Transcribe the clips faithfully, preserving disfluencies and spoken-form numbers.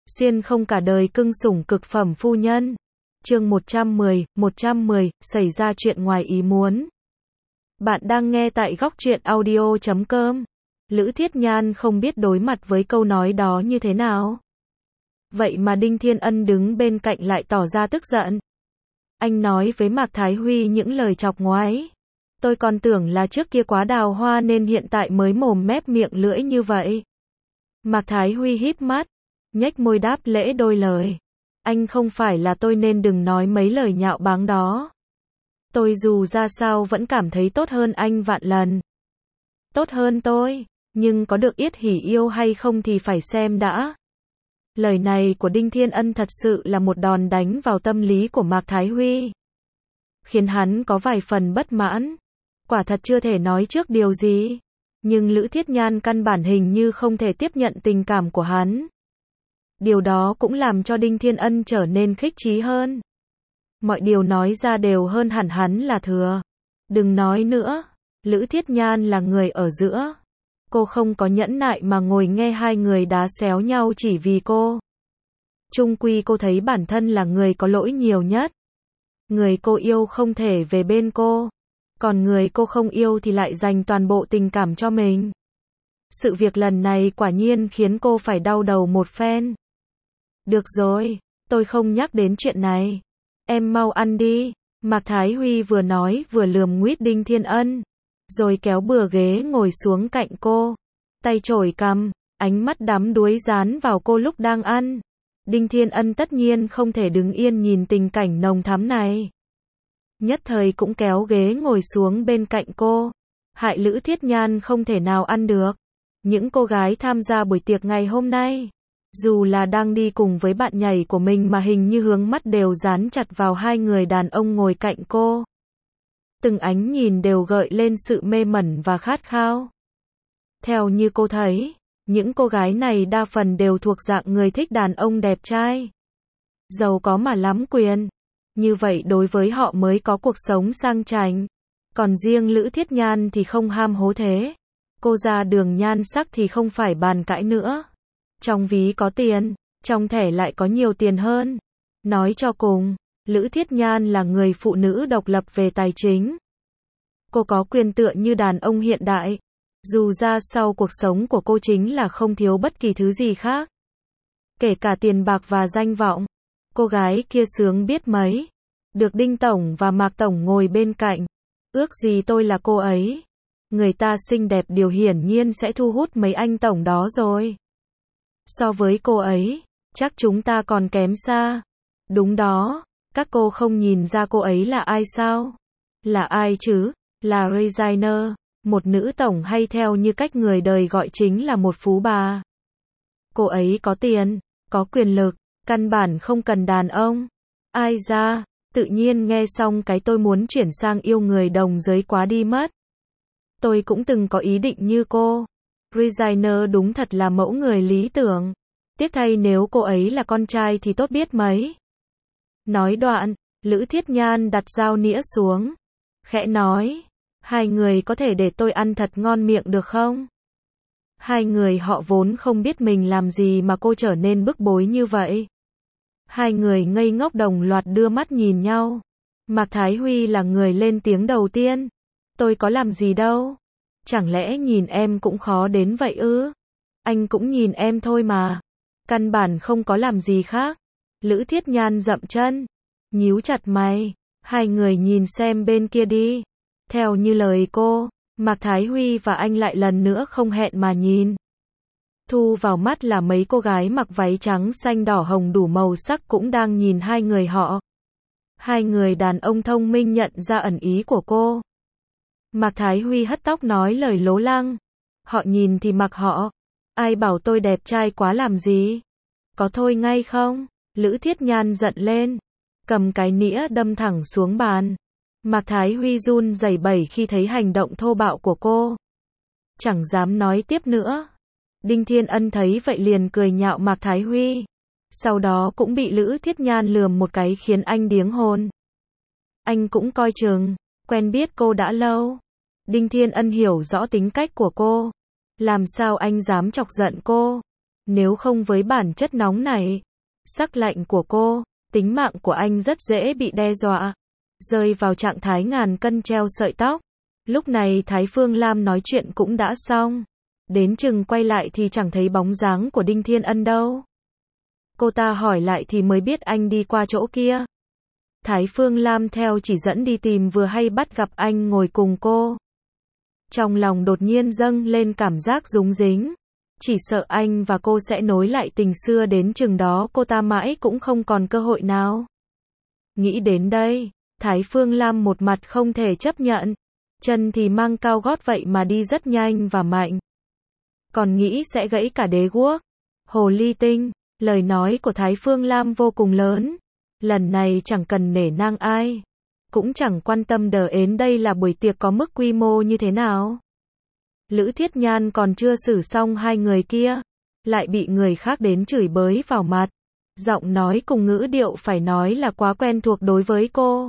Xuyên không cả đời cưng sủng cực phẩm phu nhân. Chương một trăm mười, một trăm mười, xảy ra chuyện ngoài ý muốn. Bạn đang nghe tại góc truyện audio chấm com. Lữ Thiết Nhan không biết đối mặt với câu nói đó như thế nào. Vậy mà Đinh Thiên Ân đứng bên cạnh lại tỏ ra tức giận. Anh nói với Mạc Thái Huy những lời chọc ngoáy. Tôi còn tưởng là trước kia quá đào hoa nên hiện tại mới mồm mép miệng lưỡi như vậy. Mạc Thái Huy híp mắt, nhếch môi đáp lễ đôi lời. Anh không phải là tôi nên đừng nói mấy lời nhạo báng đó. Tôi dù ra sao vẫn cảm thấy tốt hơn anh vạn lần. Tốt hơn tôi, nhưng có được yết hỉ yêu hay không thì phải xem đã. Lời này của Đinh Thiên Ân thật sự là một đòn đánh vào tâm lý của Mạc Thái Huy. Khiến hắn có vài phần bất mãn. Quả thật chưa thể nói trước điều gì. Nhưng Lữ Thiết Nhan căn bản hình như không thể tiếp nhận tình cảm của hắn. Điều đó cũng làm cho Đinh Thiên Ân trở nên khích trí hơn. Mọi điều nói ra đều hơn hẳn hắn là thừa. Đừng nói nữa. Lữ Thiết Nhan là người ở giữa. Cô không có nhẫn nại mà ngồi nghe hai người đá xéo nhau chỉ vì cô. Chung quy cô thấy bản thân là người có lỗi nhiều nhất. Người cô yêu không thể về bên cô. Còn người cô không yêu thì lại dành toàn bộ tình cảm cho mình. Sự việc lần này quả nhiên khiến cô phải đau đầu một phen. Được rồi, tôi không nhắc đến chuyện này. Em mau ăn đi. Mạc Thái Huy vừa nói vừa lườm nguýt Đinh Thiên Ân. Rồi kéo bừa ghế ngồi xuống cạnh cô. Tay chổi cằm, ánh mắt đắm đuối dán vào cô lúc đang ăn. Đinh Thiên Ân tất nhiên không thể đứng yên nhìn tình cảnh nồng thắm này. Nhất thời cũng kéo ghế ngồi xuống bên cạnh cô. Hại Lữ Thiết Nhan không thể nào ăn được. Những cô gái tham gia buổi tiệc ngày hôm nay, dù là đang đi cùng với bạn nhảy của mình mà hình như hướng mắt đều dán chặt vào hai người đàn ông ngồi cạnh cô. Từng ánh nhìn đều gợi lên sự mê mẩn và khát khao. Theo như cô thấy, những cô gái này đa phần đều thuộc dạng người thích đàn ông đẹp trai, giàu có mà lắm quyền. Như vậy đối với họ mới có cuộc sống sang chảnh. Còn riêng Lữ Thiết Nhan thì không ham hố thế. Cô ra đường nhan sắc thì không phải bàn cãi nữa. Trong ví có tiền, trong thẻ lại có nhiều tiền hơn. Nói cho cùng, Lữ Thiết Nhan là người phụ nữ độc lập về tài chính. Cô có quyền tựa như đàn ông hiện đại. Dù ra sau cuộc sống của cô chính là không thiếu bất kỳ thứ gì khác. Kể cả tiền bạc và danh vọng. Cô gái kia sướng biết mấy. Được Đinh Tổng và Mạc Tổng ngồi bên cạnh. Ước gì tôi là cô ấy. Người ta xinh đẹp điều hiển nhiên sẽ thu hút mấy anh Tổng đó rồi. So với cô ấy, chắc chúng ta còn kém xa. Đúng đó, các cô không nhìn ra cô ấy là ai sao? Là ai chứ? Là Regina, một nữ tổng hay theo như cách người đời gọi chính là một phú bà. Cô ấy có tiền, có quyền lực, căn bản không cần đàn ông. Ai ra, tự nhiên nghe xong cái tôi muốn chuyển sang yêu người đồng giới quá đi mất. Tôi cũng từng có ý định như cô. Regina đúng thật là mẫu người lý tưởng. Tiếc thay nếu cô ấy là con trai thì tốt biết mấy. Nói đoạn, Lữ Thiết Nhan đặt dao nĩa xuống. Khẽ nói, hai người có thể để tôi ăn thật ngon miệng được không? Hai người họ vốn không biết mình làm gì mà cô trở nên bức bối như vậy. Hai người ngây ngốc đồng loạt đưa mắt nhìn nhau. Mạc Thái Huy là người lên tiếng đầu tiên. Tôi có làm gì đâu. Chẳng lẽ nhìn em cũng khó đến vậy ư? Anh cũng nhìn em thôi mà. Căn bản không có làm gì khác. Lữ Thiết Nhan dậm chân, nhíu chặt mày. Hai người nhìn xem bên kia đi. Theo như lời cô, Mạc Thái Huy và anh lại lần nữa không hẹn mà nhìn. Thu vào mắt là mấy cô gái mặc váy trắng xanh đỏ hồng đủ màu sắc cũng đang nhìn hai người họ. Hai người đàn ông thông minh nhận ra ẩn ý của cô. Mạc Thái Huy hất tóc nói lời lố lăng. Họ nhìn thì mặc họ. Ai bảo tôi đẹp trai quá làm gì? Có thôi ngay không? Lữ Thiết Nhan giận lên. Cầm cái nĩa đâm thẳng xuống bàn. Mạc Thái Huy run rẩy bẩy khi thấy hành động thô bạo của cô. Chẳng dám nói tiếp nữa. Đinh Thiên Ân thấy vậy liền cười nhạo Mạc Thái Huy. Sau đó cũng bị Lữ Thiết Nhan lườm một cái khiến anh điếng hồn. Anh cũng coi chừng, quen biết cô đã lâu. Đinh Thiên Ân hiểu rõ tính cách của cô. Làm sao anh dám chọc giận cô? Nếu không với bản chất nóng này, sắc lạnh của cô, tính mạng của anh rất dễ bị đe dọa, rơi vào trạng thái ngàn cân treo sợi tóc. Lúc này Thái Phương Lam nói chuyện cũng đã xong. Đến chừng quay lại thì chẳng thấy bóng dáng của Đinh Thiên Ân đâu. Cô ta hỏi lại thì mới biết anh đi qua chỗ kia. Thái Phương Lam theo chỉ dẫn đi tìm vừa hay bắt gặp anh ngồi cùng cô. Trong lòng đột nhiên dâng lên cảm giác rúng dính. Chỉ sợ anh và cô sẽ nối lại tình xưa, đến chừng đó cô ta mãi cũng không còn cơ hội nào. Nghĩ đến đây, Thái Phương Lam một mặt không thể chấp nhận. Chân thì mang cao gót vậy mà đi rất nhanh và mạnh. Còn nghĩ sẽ gãy cả đế guốc. Hồ ly tinh, lời nói của Thái Phương Lam vô cùng lớn. Lần này chẳng cần nể nang ai. Cũng chẳng quan tâm đờ ến đây là buổi tiệc có mức quy mô như thế nào. Lữ Thiết Nhan còn chưa xử xong hai người kia, lại bị người khác đến chửi bới vào mặt. Giọng nói cùng ngữ điệu phải nói là quá quen thuộc đối với cô.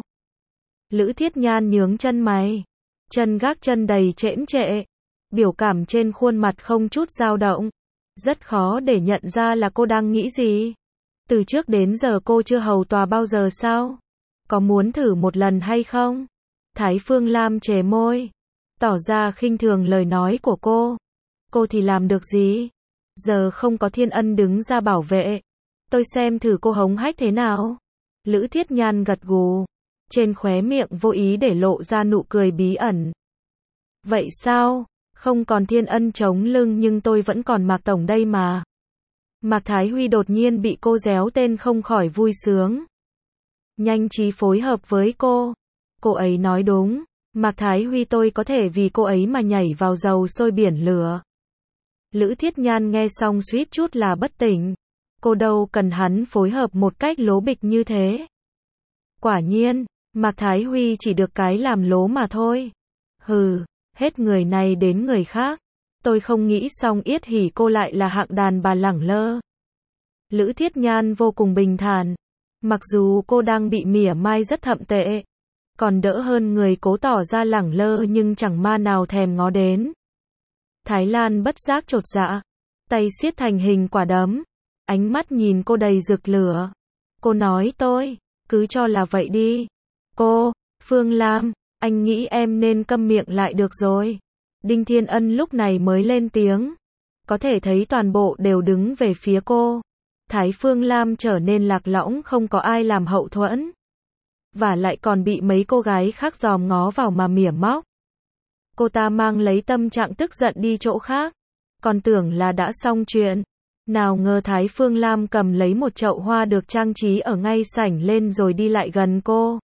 Lữ Thiết Nhan nhướng chân mày, chân gác chân đầy chễm trệ, biểu cảm trên khuôn mặt không chút dao động. Rất khó để nhận ra là cô đang nghĩ gì. Từ trước đến giờ cô chưa hầu tòa bao giờ sao? Có muốn thử một lần hay không? Thái Phương Lam chề môi, tỏ ra khinh thường lời nói của cô. Cô thì làm được gì? Giờ không có Thiên Ân đứng ra bảo vệ. Tôi xem thử cô hống hách thế nào. Lữ Thiết Nhan gật gù, trên khóe miệng vô ý để lộ ra nụ cười bí ẩn. Vậy sao? Không còn Thiên Ân chống lưng nhưng tôi vẫn còn Mạc Tổng đây mà. Mạc Thái Huy đột nhiên bị cô réo tên không khỏi vui sướng. Nhanh trí phối hợp với cô. Cô ấy nói đúng. Mạc Thái Huy tôi có thể vì cô ấy mà nhảy vào dầu sôi biển lửa. Lữ Thiết Nhan nghe xong suýt chút là bất tỉnh. Cô đâu cần hắn phối hợp một cách lố bịch như thế. Quả nhiên, Mạc Thái Huy chỉ được cái làm lố mà thôi. Hừ, hết người này đến người khác. Tôi không nghĩ xong yết hỉ cô lại là hạng đàn bà lẳng lơ. Lữ Thiết Nhan vô cùng bình thản. Mặc dù cô đang bị mỉa mai rất thậm tệ, còn đỡ hơn người cố tỏ ra lẳng lơ nhưng chẳng ma nào thèm ngó đến. Thái Lan bất giác chột dạ, tay siết thành hình quả đấm, ánh mắt nhìn cô đầy rực lửa. Cô nói tôi, cứ cho là vậy đi. Cô, Phương Lam, anh nghĩ em nên câm miệng lại được rồi. Đinh Thiên Ân lúc này mới lên tiếng. Có thể thấy toàn bộ đều đứng về phía cô. Thái Phương Lam trở nên lạc lõng, không có ai làm hậu thuẫn. Và lại còn bị mấy cô gái khác dòm ngó vào mà mỉa móc. Cô ta mang lấy tâm trạng tức giận đi chỗ khác. Còn tưởng là đã xong chuyện. Nào ngờ Thái Phương Lam cầm lấy một chậu hoa được trang trí ở ngay sảnh lên rồi đi lại gần cô.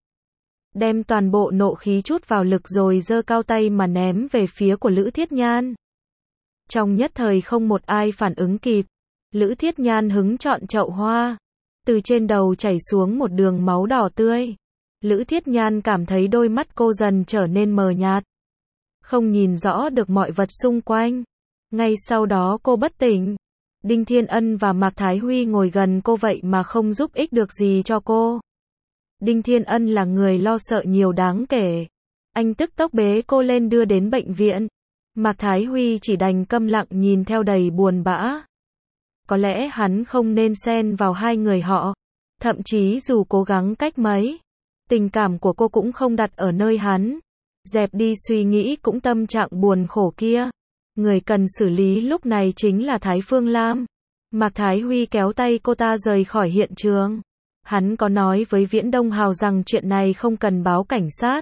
Đem toàn bộ nộ khí chút vào lực rồi giơ cao tay mà ném về phía của Lữ Thiết Nhan. Trong nhất thời không một ai phản ứng kịp. Lữ Thiết Nhan hứng chọn chậu hoa. Từ trên đầu chảy xuống một đường máu đỏ tươi. Lữ Thiết Nhan cảm thấy đôi mắt cô dần trở nên mờ nhạt. Không nhìn rõ được mọi vật xung quanh. Ngay sau đó cô bất tỉnh. Đinh Thiên Ân và Mạc Thái Huy ngồi gần cô vậy mà không giúp ích được gì cho cô. Đinh Thiên Ân là người lo sợ nhiều đáng kể. Anh tức tốc bế cô lên đưa đến bệnh viện. Mạc Thái Huy chỉ đành câm lặng nhìn theo đầy buồn bã. Có lẽ hắn không nên xen vào hai người họ. Thậm chí dù cố gắng cách mấy, tình cảm của cô cũng không đặt ở nơi hắn. Dẹp đi suy nghĩ cũng tâm trạng buồn khổ kia. Người cần xử lý lúc này chính là Thái Phương Lam. Mạc Thái Huy kéo tay cô ta rời khỏi hiện trường. Hắn có nói với Viễn Đông Hào rằng chuyện này không cần báo cảnh sát.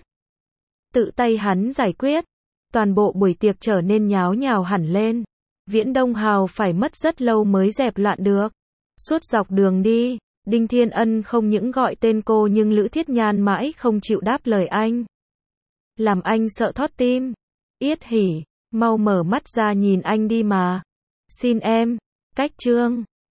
Tự tay hắn giải quyết. Toàn bộ buổi tiệc trở nên nháo nhào hẳn lên. Viễn Đông Hào phải mất rất lâu mới dẹp loạn được. Suốt dọc đường đi, Đinh Thiên Ân không những gọi tên cô nhưng Lữ Thiết Nhan mãi không chịu đáp lời anh. Làm anh sợ thót tim. Yết hỉ, mau mở mắt ra nhìn anh đi mà. Xin em, cách chương.